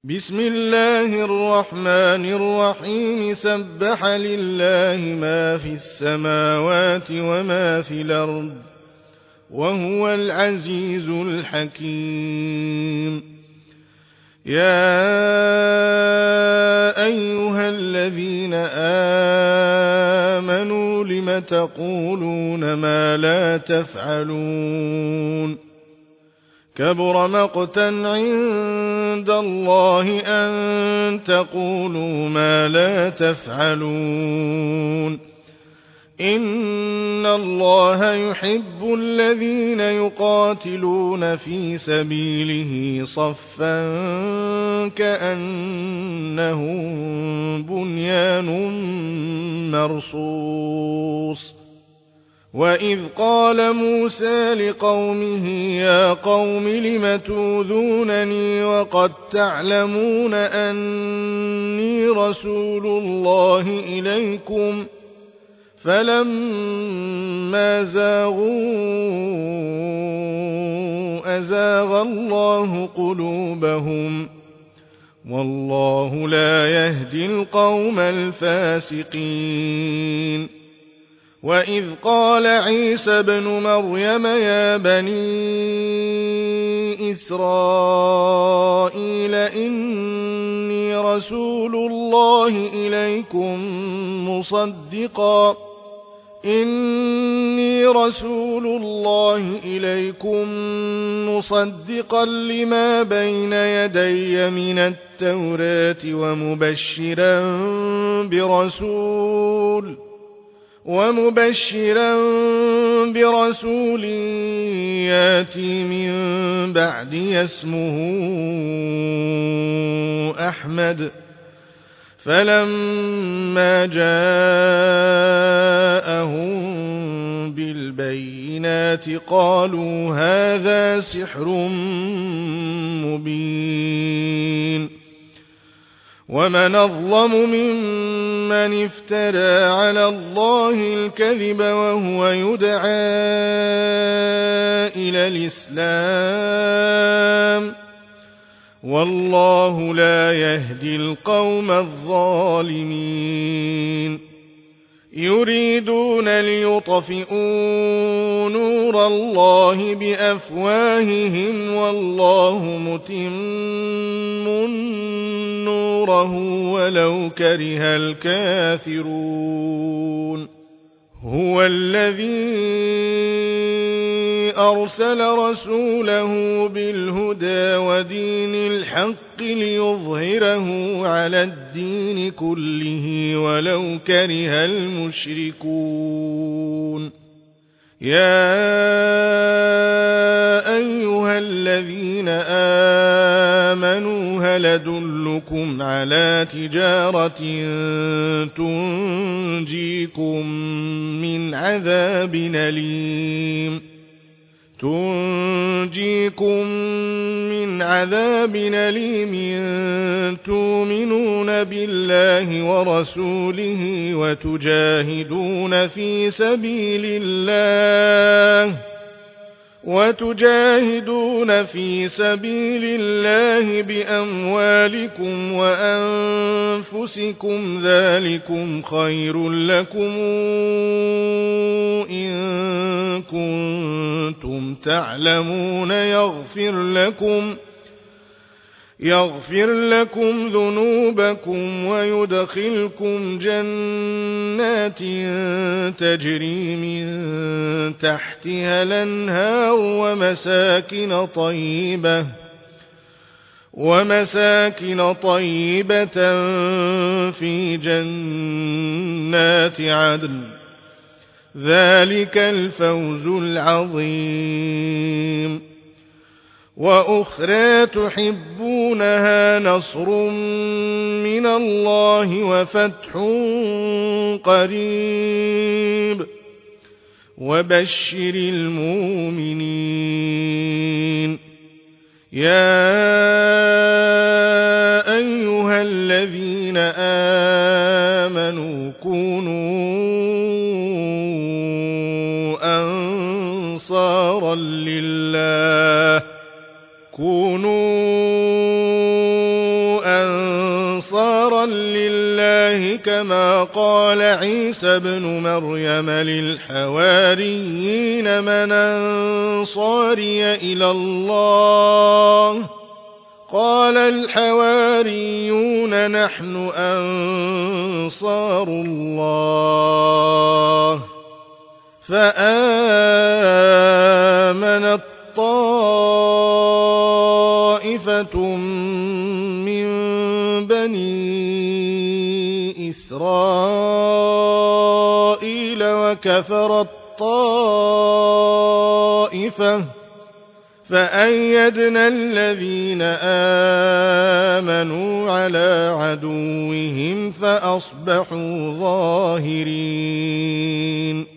بسم الله الرحمن الرحيم سبح لله ما في السماوات وما في الأرض وهو العزيز الحكيم. يا أيها الذين آمنوا لم تقولون ما لا تفعلون؟ كبر مقتا عند الله أن تقولوا ما لا تفعلون. إن الله يحب الذين يقاتلون في سبيله صفا كأنهم بنيان مرصوص. وإذ قال موسى لقومه يا قوم لم توذونني وقد تعلمون أني رسول الله إليكم فلما زاغوا أزاغ الله قلوبهم والله لا يهدي القوم الفاسقين. وإذ قال عيسى ابن مريم يا بني إسرائيل إني رسول الله إليكم مصدقا لما بين يدي من التوراة ومبشرا برسول ياتي من بعدي اسمه أحمد. فلما جاءهم بالبينات قالوا هذا سحر مبين. ومن أظلم ممن افترى على الله الكذب وهو يدعى إلى الإسلام والله لا يهدي القوم الظالمين. يريدون ليطفئوا نور الله بأفواههم والله متم نوره ولو كره الكافرون. هو الذي أرسل رسوله بالهدى ودين الحق ليظهره على الدين كله ولو كره المشركون. يا أيها الذين آمنوا هل أدلكم على تجارة تنجيكم من عذاب أليم تؤمنون بالله ورسوله وتجاهدون في سبيل الله بأموالكم وأنفسكم ذلكم خير لكم إن كنتم تعلمون يغفر لكم ذنوبكم ويدخلكم جنات تجري من تحتها الأنهار ومساكن طيبة في جنات عدن ذلك الفوز العظيم. وأخرى تحبونها نصر من الله وفتح قريب وبشر المؤمنين. يا أيها الذين آمنوا كونوا أنصارا لله كونوا أنصارا لله كما قال عيسى ابن مريم للحواريين من أنصاري إلى الله قال الحواريون نحن أنصار الله فآمنت طائفة من بني إسرائيل وكفرت طائفة فأيدنا الذين آمنوا على عدوهم فأصبحوا ظاهرين